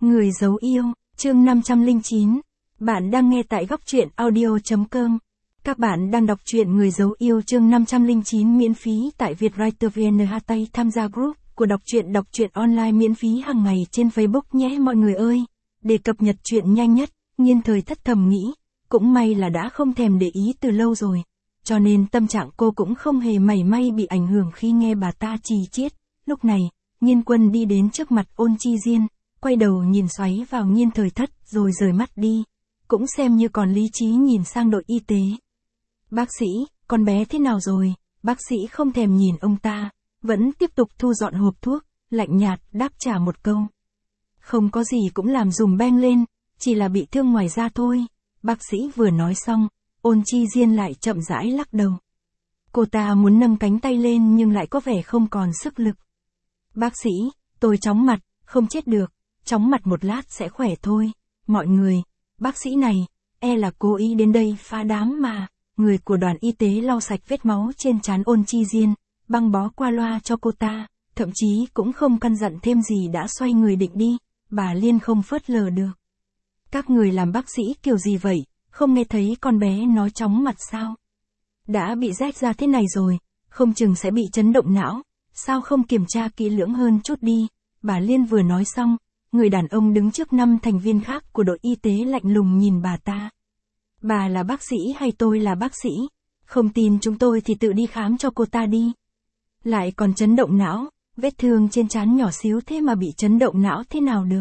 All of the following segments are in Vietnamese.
Người giấu yêu, chương 509. Bạn đang nghe tại góc truyện audio.com. Các bạn đang đọc truyện Người giấu yêu chương 509 miễn phí tại Vietwriter VN. Tham gia group của đọc truyện online miễn phí hàng ngày trên Facebook nhé mọi người ơi. Để cập nhật truyện nhanh nhất, Nhiên Thời Thất thầm nghĩ, cũng may là đã không thèm để ý từ lâu rồi. Cho nên tâm trạng cô cũng không hề mảy may bị ảnh hưởng khi nghe bà ta chì chiết. Lúc này, Nhiên Quân đi đến trước mặt Ôn Chi Diên, quay đầu nhìn xoáy vào Nhiên Thời Thất rồi rời mắt đi. Cũng xem như còn lý trí nhìn sang đội y tế. Bác sĩ, con bé thế nào rồi? Bác sĩ không thèm nhìn ông ta, vẫn tiếp tục thu dọn hộp thuốc, lạnh nhạt đáp trả một câu. Không có gì cũng làm dùm beng lên, chỉ là bị thương ngoài da thôi. Bác sĩ vừa nói xong, Ôn Chi Diên lại chậm rãi lắc đầu. Cô ta muốn nâng cánh tay lên nhưng lại có vẻ không còn sức lực. Bác sĩ, tôi chóng mặt, không chết được, chóng mặt một lát sẽ khỏe thôi. Mọi người, bác sĩ này, là cố ý đến đây phá đám mà. Người của đoàn y tế lau sạch vết máu trên trán Ôn Chi Diên, băng bó qua loa cho cô ta, thậm chí cũng không căn dặn thêm gì đã xoay người định đi. Bà Liên không phớt lờ được. Các người làm bác sĩ kiểu gì vậy, không nghe thấy con bé nói chóng mặt sao? Đã bị rách ra thế này rồi, không chừng sẽ bị chấn động não, sao không kiểm tra kỹ lưỡng hơn chút đi? Bà Liên vừa nói xong, người đàn ông đứng trước 5 thành viên khác của đội y tế lạnh lùng nhìn bà ta. Bà là bác sĩ hay tôi là bác sĩ? Không tin chúng tôi thì tự đi khám cho cô ta đi. Lại còn chấn động não, vết thương trên trán nhỏ xíu thế mà bị chấn động não thế nào được?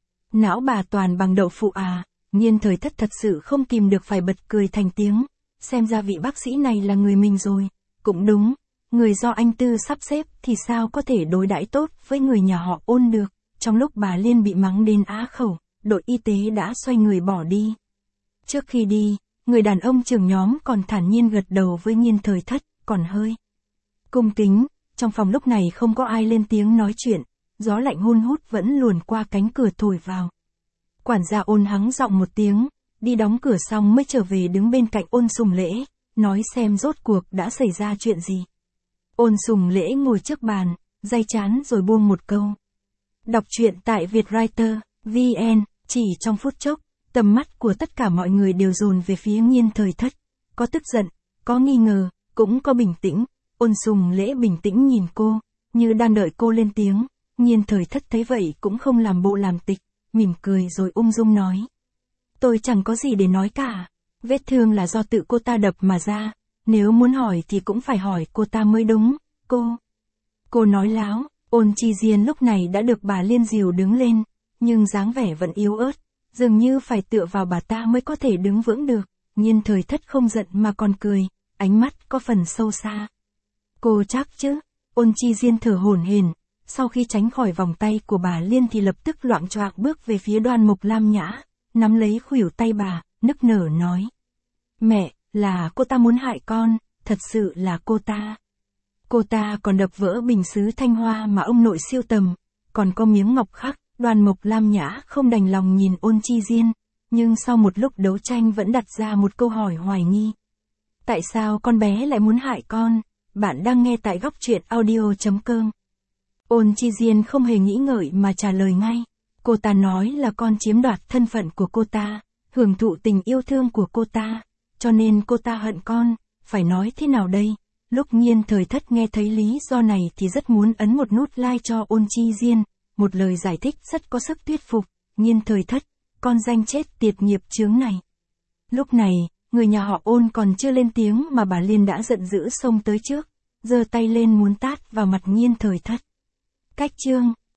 Não bà toàn bằng đậu phụ à? Nhiên Thời Thất thật sự không kìm được phải bật cười thành tiếng. Xem ra vị bác sĩ này là người mình rồi. Cũng đúng, người do anh Tư sắp xếp thì sao có thể đối đãi tốt với người nhà họ Ôn được. Trong lúc bà Liên bị mắng đến á khẩu, đội y tế đã xoay người bỏ đi. Trước khi đi, người đàn ông trưởng nhóm còn thản nhiên gật đầu với Nhiên Thời Thất, còn hơi cung kính. Trong phòng lúc này không có ai lên tiếng nói chuyện, gió lạnh hun hút vẫn luồn qua cánh cửa thổi vào. Quản gia Ôn hắng giọng một tiếng, đi đóng cửa xong mới trở về đứng bên cạnh Ôn Sùng Lễ, nói xem rốt cuộc đã xảy ra chuyện gì. Ôn Sùng Lễ ngồi trước bàn, day chán rồi buông một câu. Đọc truyện tại Vietwriter VN. Chỉ trong phút chốc, tầm mắt của tất cả mọi người đều dồn về phía Nhiên Thời Thất. Có tức giận, có nghi ngờ, cũng có bình tĩnh. Ôn Sùng Lễ bình tĩnh nhìn cô, như đang đợi cô lên tiếng. Nhiên Thời Thất thấy vậy cũng không làm bộ làm tịch, mỉm cười rồi ung dung nói. Tôi chẳng có gì để nói cả. Vết thương là do tự cô ta đập mà ra. Nếu muốn hỏi thì cũng phải hỏi cô ta mới đúng. Cô nói láo. Ôn Chi Diên lúc này đã được bà Liên dìu đứng lên, nhưng dáng vẻ vẫn yếu ớt, dường như phải tựa vào bà ta mới có thể đứng vững được. Nhiên Thời Thất không giận mà còn cười, ánh mắt có phần sâu xa. Cô chắc chứ? Ôn Chi Diên thở hổn hển, sau khi tránh khỏi vòng tay của bà Liên thì lập tức loạng choạng bước về phía Đoan Mục Lam Nhã, nắm lấy khuỷu tay bà, nức nở nói. Mẹ, là cô ta muốn hại con, thật sự là cô ta. Cô ta còn đập vỡ bình sứ Thanh Hoa mà ông nội siêu tầm, còn có miếng ngọc khắc. Đoan Mục Lam Nhã không đành lòng nhìn Ôn Chi Diên, nhưng sau một lúc đấu tranh vẫn đặt ra một câu hỏi hoài nghi. Tại sao con bé lại muốn hại con? Bạn đang nghe tại góc truyện audio.com. Ôn Chi Diên không hề nghĩ ngợi mà trả lời ngay. Cô ta nói là con chiếm đoạt thân phận của cô ta, hưởng thụ tình yêu thương của cô ta, cho nên cô ta hận con. Phải nói thế nào đây? Lúc Nhiên Thời Thất nghe thấy lý do này thì rất muốn ấn một nút like cho Ôn Chi Diên. Một lời giải thích rất có sức thuyết phục. Nhiên Thời Thất, con danh chết tiệt nghiệp chướng này. Lúc này, người nhà họ Ôn còn chưa lên tiếng mà bà Liên đã giận dữ xông tới trước, giơ tay lên muốn tát vào mặt Nhiên Thời Thất. Cách chương